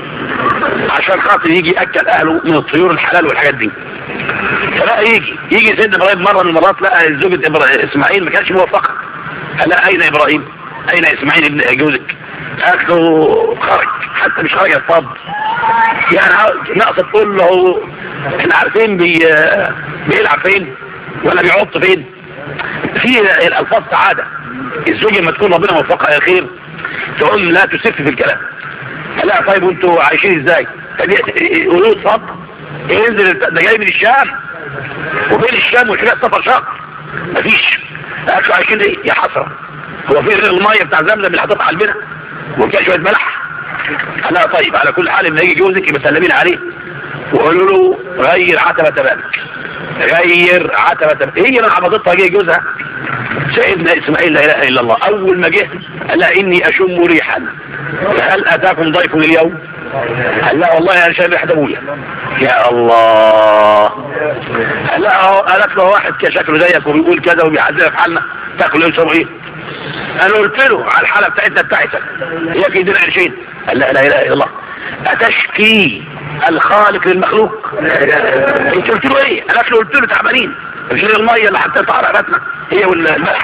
[SPEAKER 1] عشان خاطر يجي ياكل اهله من الطيور الحلال والحاجات دي. فبقى يجي يجي سيدنا ابراهيم مره من المرات لقى زوجة اسماعيل ما كانش موفقه. قال لها اين ابراهيم؟ اين اسماعيل ابن جوزك؟ قالت له خرج، حتى مش خرج يصطاد، يعني ناقصه تقول له احنا عارفين بي بيلعب فين ولا بيعط فين. في الالفاظ سعاده الزوجه لما تكون ربنا موفقها يا خير تقوم لا تسف في الكلام. لا طيب وانتوا عايشين ازاي؟ قولوا صد ينزل ده جاي من الشام وبين الشام والحجاز سفر شهر مفيش. قالوا عايشين ايه يا حسره؟ هو في غير الميه بتاع زمزم اللي حاططها على البنا وكان شويه ملح؟ لا طيب على كل حال لما يجي جوزك يبقى سلمين عليه وقولوا له غير عتبه بابك، غير عتبه بابك. هي اللي حفظتها جه جوزها سيدنا اسماعيل لا اله الا الله. اول ما جه قال لها اني اشم ريحا هل اتاكم ضيف اليوم؟ قال لا والله انا شايف ريحه ابويا. يا الله. قال لا قالت له واحد كده شكله زيك وبيقول كذا وبيعذبنا في حالنا تاكلوا ايه وتشربوا ايه؟ انا قلت له على الحاله بتاعتنا بتاعتك هي في ايدينا قرشين. قال لا لا اله الا الله. اتشكي الخالق للمخلوق؟ انت قلت له ايه؟ قالت له قلت له تعبانين مش الميه اللي حطيتها على رقبتنا هي والملح.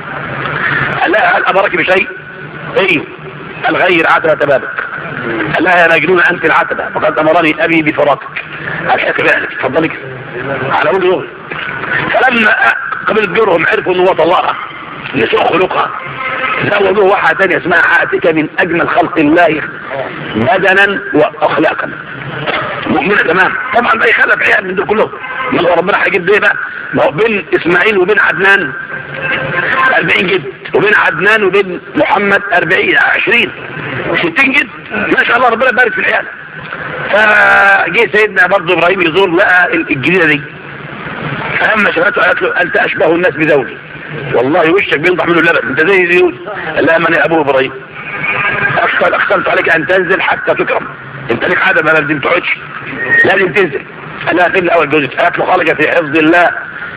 [SPEAKER 1] قال لها هل امرك بشيء؟ ايوه. قال غير عتبه بابك. قال لها يا مجنون انت العتبه فقد امرني ابي بفراقك. الحق باهلك اتفضلي على اول يوم. فلما قبل جرهم عرفوا ان هو طلقها لسوء خلقها زودوه واحده ثانيه اسمها عاتكه من اجمل خلق الله بدنا واخلاقا مؤمنه تمام. طبعا بقى يخلف عيال من دول كلهم. يلا ربنا هيجيب ايه بقى؟ ما هو بين اسماعيل وبين عدنان أربعين جد وبين عدنان وبين محمد أربعين عشرين ستين جد ما شاء الله ربنا يبارك في العيال. فجي سيدنا برضه ابراهيم يزور لقى الجديده دي فلما شافته قالت له انت اشبه الناس بزوجي والله وشك بينضح منه اللبن انت زي زيوز. قال لها من ابو ابراهيم اقسمت عليك ان تنزل حتى تكرم انت ليك عاده ما لازم تقعدش لازم تنزل. قال لها فين الاول جوزك؟ قالت له خرج في حفظ الله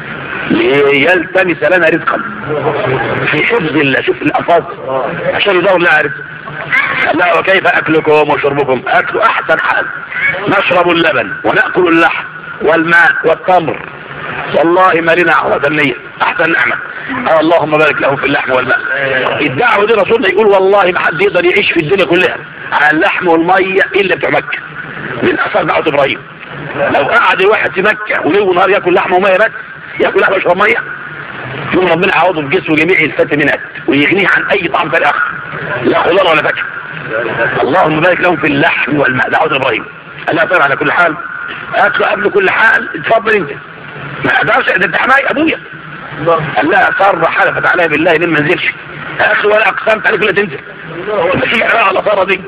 [SPEAKER 1] ليلتمس لنا رزقا في حفظ الله. شوف الالفاظ عشان يدور لها رزق. قال لها وكيف اكلكم وشربكم؟ اكل احسن حال نشرب اللبن وناكل اللحم والماء والتمر والله ما لنا عوض النية احسن نعمة. آه اللهم بارك له في اللحم والماء. الدعوة دي رسولنا يقول والله ما حد يقدر يعيش في الدنيا كلها على اللحم والمية الا بتوع مكة. من اثار دعوة ابراهيم لو قعد واحد في مكة وليل ونهار ياكل لحم ومية بس ياكل لحم ويشرب مية يوم ربنا يعوضه في جسمه جميع الفيتامينات ويغنيه عن اي طعم ثاني اخر لا خضار ولا فاكهة. اللهم بارك لهم في اللحم والماء دعوة ابراهيم. قال لها طيب على كل حال قالت له قبل كل حال اتفضل انت ما اقدرش ده انت حماي ابويا قال لها سارة حلفت عليها بالله ليه ما نزلش. يا اخي ولا اقسمت عليك لا تنزل. مش بقى على سارة دي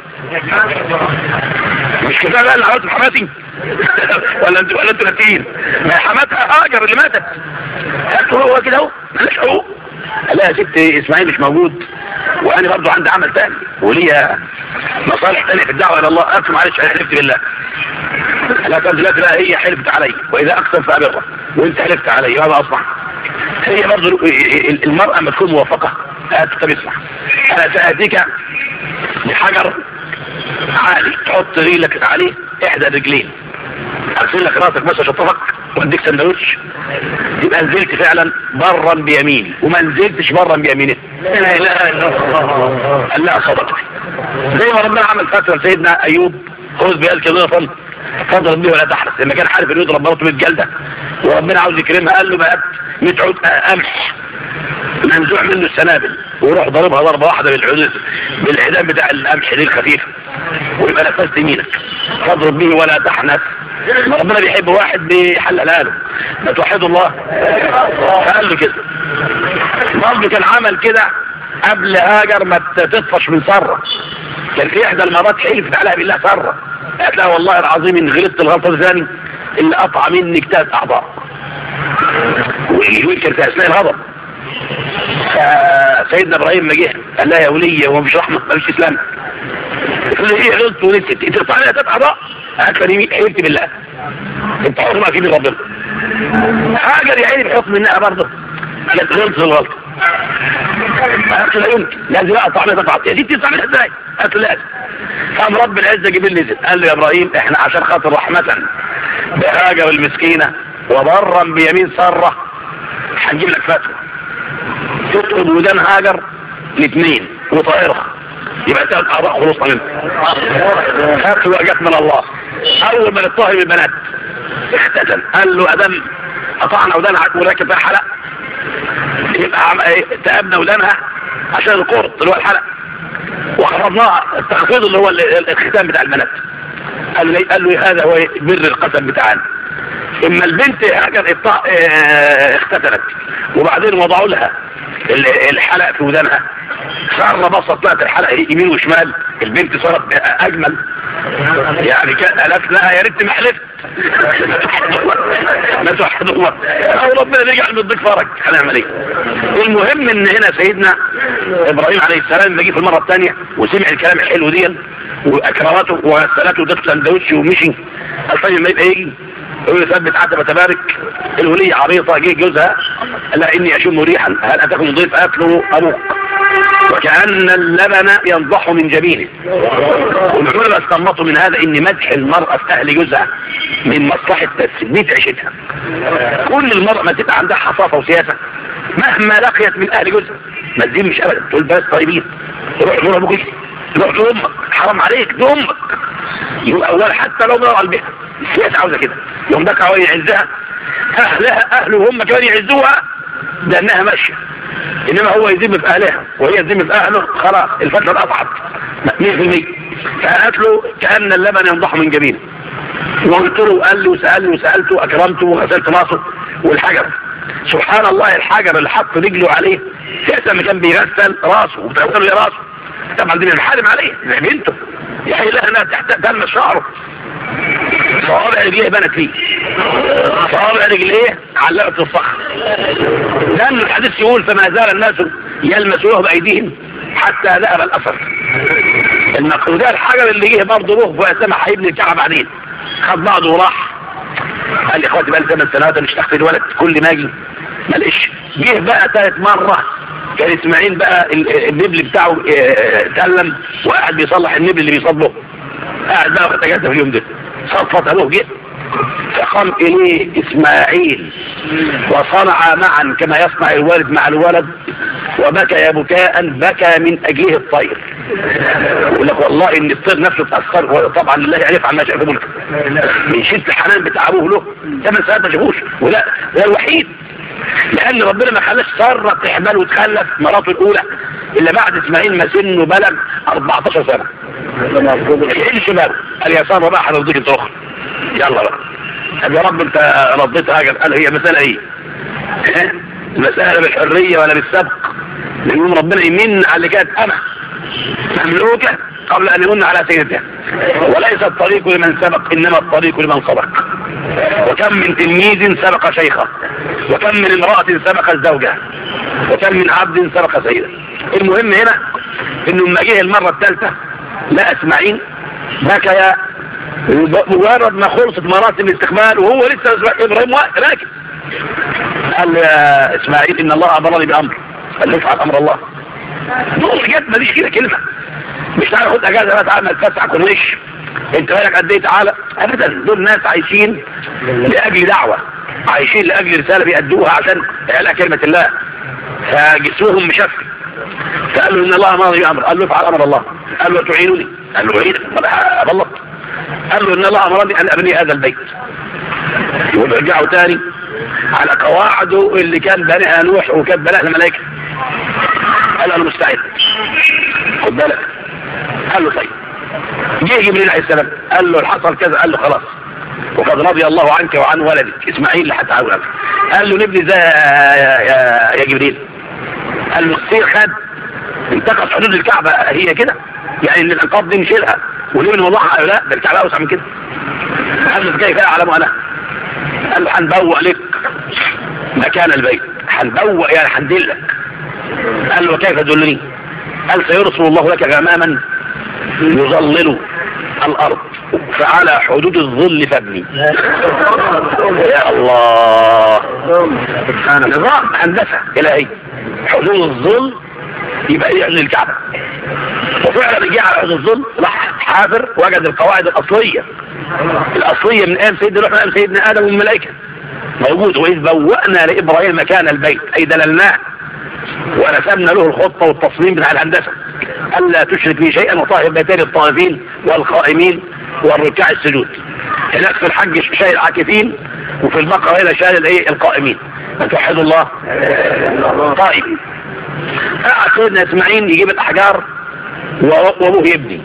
[SPEAKER 1] مش كفايه بقى اللي عملت في حماتي ولا انت ولا انت ناسيين؟ ما هي حماتها هاجر اللي ماتت. قالت له هو كده اهو ماليش حقوق. قال لها يا ست اسماعيل مش موجود وانا برضه عندي عمل تاني وليا مصالح تانية في الدعوه الى الله. قالت معلش انا حلفت بالله. لا كان دلوقتي بقى هي حلفت علي واذا اقسم فابره وانت حلفت علي ماذا اصنع؟ هي برضه المرأة ما تكون موافقة. قالت طب اسمع انا سأتيك بحجر عالي تحط رجلك عليه احدى الرجلين ارسل لك راسك بس اشطفك واديك سندوتش يبقى نزلت فعلا برا بيمين وما نزلتش برا بيمينه. لا اله الا الله. قال لها صدقتي زي ما ربنا عمل فترة سيدنا ايوب خذ بيدك ضغطا فضرب به ولا تحرس لما كان عارف انه يضرب مراته بالجلده وربنا عاوز يكرمها قال له بقى مية عود قمح منزوع منه السنابل ويروح ضربها ضربه واحده بالعدد بالعدام بتاع القمح دي الخفيفه ويبقى نفست يمينك فاضرب به ولا تحنث. ربنا بيحب واحد بيحللها له ما توحدوا الله. فقال له كده برضه كان عمل كده قبل هاجر ما تطفش من سره. كان في احدى المرات حلفت عليها بالله سره قالت لها والله العظيم ان غلطت الغلطه ثاني اللي قطع منك ثلاث اعضاء ويمكن في اثناء الغضب. فسيدنا ابراهيم ما جه قال لها يا وليه هو مش رحمه مالوش اسلام؟ قال له ايه غلطت ونسيت انت تقطع لها ثلاث اعضاء؟ قالت له حلفت بالله انت حر ما في من ربنا. هاجر يا عيني بحكم انها برضه كانت غلطت الغلطه. قالت له لا يمكن لازم اقطع لها ثلاث اعضاء. يا ستي تعملها ازاي؟ قالت له لازم. قام رب العزه جبريل نزل قال له يا ابراهيم احنا عشان خاطر رحمه بهاجر المسكينه وبرا بيمين سره هنجيب لك فتوى تطلب ودان هاجر الاثنين وطائرها يبقى ثلاث اعضاء خلصنا منه. فتوى جت من الله. اول ما نتهم البنات اختتن قال له ادم قطعنا ودانها ولكن فيها حلق يبقى تأبنا ودانها عشان القرط اللي هو الحلق وخرجناها التخفيض اللي هو الختام بتاع البنات. قال له قال له هذا هو بر القسم بتاعنا. اما البنت هاجر اختتنت وبعدين وضعوا لها الحلق في ودانها صار بسط طلعت الحلق يمين وشمال البنت صارت اجمل يعني كان قالت لها يا ريت ما حلفت ما توحد الله او ربنا يجعل من الضيق فرج هنعمل ايه. المهم ان هنا سيدنا ابراهيم عليه السلام جه في المره الثانيه وسمع الكلام الحلو دي واكرمته وغسلته وادته سندوتش ومشي. قال طيب ما يبقى يجي يقول له ثبت عتبه تبارك الوليه عريضه جه جوزها قال لها اني اشم ريحا هل اتاكم ضيف؟ قاتله ابوك وكأن اللبن ينضح من جبينه. والعلماء استنبطوا من هذا ان مدح المرأة في اهل جوزها من مصلحة تثبيت عيشتها. كل المرأة ما تبقى عندها حصافة وسياسة مهما لقيت من اهل جوزها ما تزيمش ابدا تقول بس طيبين روح نور ابوك روح لامك حرام عليك دي امك. يقول اول حتى لو ضرع بها السياسة عاوزة كده يوم دكع ويعزها اهلها اهله وهم كمان يعزوها ده انها ماشية. انما هو يذم في اهلها وهي تذم في اهله خلاص الفترة اتقطعت مية في المية. فقالت له كأن اللبن ينضح من جبينه وقلت له قال له سألني وسألته اكرمته وغسلت راسه والحجر سبحان الله الحجر اللي حط رجله عليه ساعة ما كان بيغسل راسه وبتغسل له راسه طبعا دي محارم عليه بنته يحيي لها انها تحت تلمس شعره صوابع رجليه بنت فيه صوابع رجليه علقت في الصخر لأن الحديث يقول فما زال الناس يلمسوه بأيديهم حتى ذهب الأثر. المقصود ده الحجر اللي جه برضه روح وقتما هيبني الكعبة بعدين خد بعضه وراح قال لي اخواتي بقى لي ثمان سنوات انا اشتغلت الولد كل ما اجي ما لقيش. جه بقى ثالث مرة كان اسماعيل بقى النبل بتاعه تألم وقاعد بيصلح النبل اللي بيصلحه قاعد بقى وتجاهل في اليوم ده صدفة له جه فقام إليه إسماعيل وصنع معا كما يصنع الوالد مع الولد وبكى بكاء بكى من أجله الطير. يقول لك والله إن الطير نفسه تأثر طبعا لله يعرف عن ما شاء ملك من شدة الحنان بتاع أبوه له ثمان سنوات ما شافوش وده ده الوحيد لأن ربنا ما خلاش سارة تحمل وتخلف مراته الأولى إلا بعد إسماعيل ما سنه بلغ أربعتاشر سنة. إيه الشباب قال يا سارة بقى هنرضيك أنت أخرى يلا بقى. طب يا رب انت رضيت هاجر قال هي مسألة ايه المسألة بالحرية ولا بالسبق، لأن ربنا يمن على اللي كانت أنا مملوكة قبل أن يمن على سيدها. وليس الطريق لمن سبق، إنما الطريق لمن سبق. وكم من تلميذ سبق شيخه، وكم من امرأة سبقت زوجها، وكم من عبد سبق سيده. المهم هنا إنه لما جه المرة الثالثة لا اسماعيل بكى مجرد ما خلصت مراسم الاستقبال وهو لسه ابراهيم راكب. قال له يا اسماعيل ان الله امرني بامر، قال له افعل امر الله. نقول جت ماليش كده كلمه، مش تعالى خد اجازه بقى تعالى تفسح كورنيش، انت بالك قد ايه تعالى؟ ابدا، دول ناس عايشين لاجل دعوه، عايشين لاجل رساله بيأدوها عشان اعلاء كلمه الله، فجسمهم مشفي. فقال له ان الله امرني بامر، قال له افعل امر الله. قال له تعينني، قال له عينك غلط. قال له ان الله امرني ان ابني هذا البيت. ورجعوا تاني على قواعده اللي كان بنيها نوح وكان بناها الملائكه. قال انا مستعد، خد بالك. قال له طيب. جه جبريل عليه السلام قال له حصل كذا، قال له خلاص وقد رضي الله عنك وعن ولدك اسماعيل اللي هتعاونك. قال له نبني ازاي يا, يا, يا جبريل؟ قال له السير خد انتقص حدود الكعبه هي كده، يعني ان الانقاض دي نشيلها ونبني موضوعها. لا ده الكعبه اوسع من كده. قال له كيف اعلم انا؟ قال له هنبوء لك مكان البيت، هنبوء يعني هندلك. قال له كيف تدلني؟ قال سيرسل الله لك غماما يظلل الارض فعلى حدود الظل فابني. يا الله، نظام هندسه الهي، حدود الظل يبقى يعزل الكعبه. وفعلا جه على حدود الظل راح حافر وجد القواعد الاصليه الاصليه من ايام سيدنا نوح من ايام سيدنا ادم والملائكه موجود. واذ بوأنا لابراهيم مكان البيت اي دللناه ورسمنا له الخطه والتصميم بتاع الهندسه، الا تشرك بي شيئا وطهر بيتين الطائفين والقائمين والركاع السجود. هناك في الحج شايل العاكفين وفي البقره هنا شايل الايه القائمين. فتوحدوا الله. طيب قعد سيدنا اسماعيل يجيب الاحجار وابوه يبني،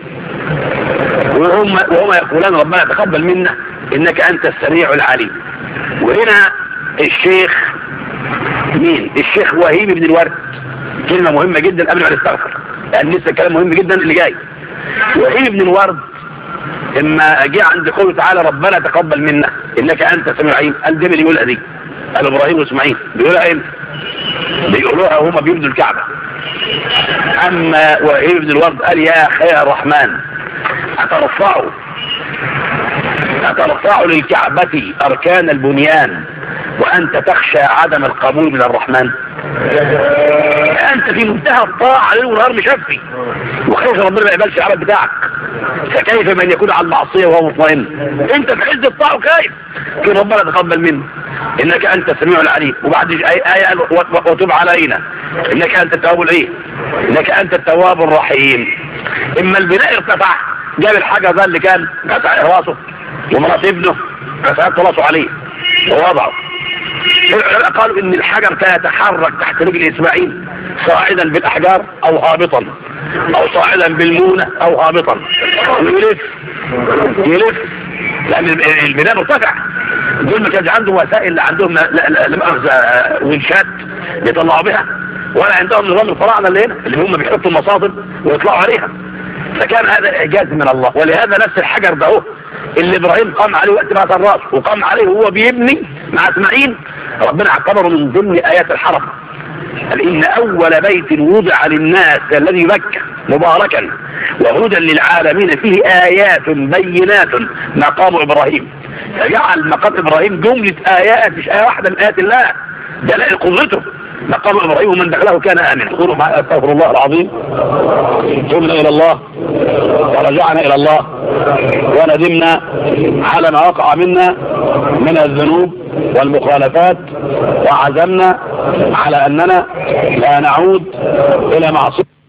[SPEAKER 1] وهم وهم يقولون ربنا تقبل منا انك انت السميع العليم. وهنا الشيخ مين؟ الشيخ وهيب بن الورد. كلمه مهمه جدا قبل ما نستغفر، لان لسه كلام مهم جدا اللي جاي. وهيب بن الورد لما جه عند قوله تعالى ربنا تقبل منا انك انت السميع العليم، قال ده اللي يقولها دي، قال ابراهيم واسماعيل بيقولها امتى؟ بيقولوها وهم بيبنوا الكعبه. اما وهيب بن الورد قال يا خير الرحمن اترفعوا اترفعوا للكعبه اركان البنيان وانت تخشى عدم القبول من الرحمن؟ انت في منتهى الطاعه ليل ونهار مشفي وخايف ربنا ما يقبلش العمل بتاعك، فكيف من يكون على المعصيه وهو مطمئن؟ انت في عز الطاعه وخايف كيف ربنا تقبل منه انك انت السميع العليم. وبعد ايه قال وتب علينا انك انت التواب الايه؟ انك انت التواب الرحيم. اما البناء ارتفع جاب الحجر ده اللي كان قطع راسه ومرات ابنه قطعت راسه عليه ووضعه. العلماء قالوا ان الحجر كان يتحرك تحت رجل اسماعيل صاعدا بالاحجار او هابطا او صاعدا بالمونه او هابطا ويلف يلف لان البناء مرتفع. دول ما كانش عندهم وسائل، عندهم لمؤاخذه ونشات يطلعوا بها، ولا عندهم نظام الفراعنه اللي هنا اللي هم بيحطوا المصادر ويطلعوا عليها. فكان هذا اعجاز من الله. ولهذا نفس الحجر ده هو اللي ابراهيم قام عليه وقت ما الراس وقام عليه وهو بيبني مع اسماعيل، ربنا اعتبره من ضمن ايات الحرم. قال ان اول بيت وضع للناس الذي مكه مباركا وهدى للعالمين فيه ايات بينات مقام ابراهيم. فجعل مقام ابراهيم جمله ايات، مش ايه واحده من ايات الله، دلائل قدرته. مقام ابراهيم ومن دخله كان امنا. قولوا معي استغفر الله العظيم. تبنا الى الله ورجعنا الى الله وندمنا على ما وقع منا من الذنوب والمخالفات، وعزمنا على اننا لا نعود الى معصيه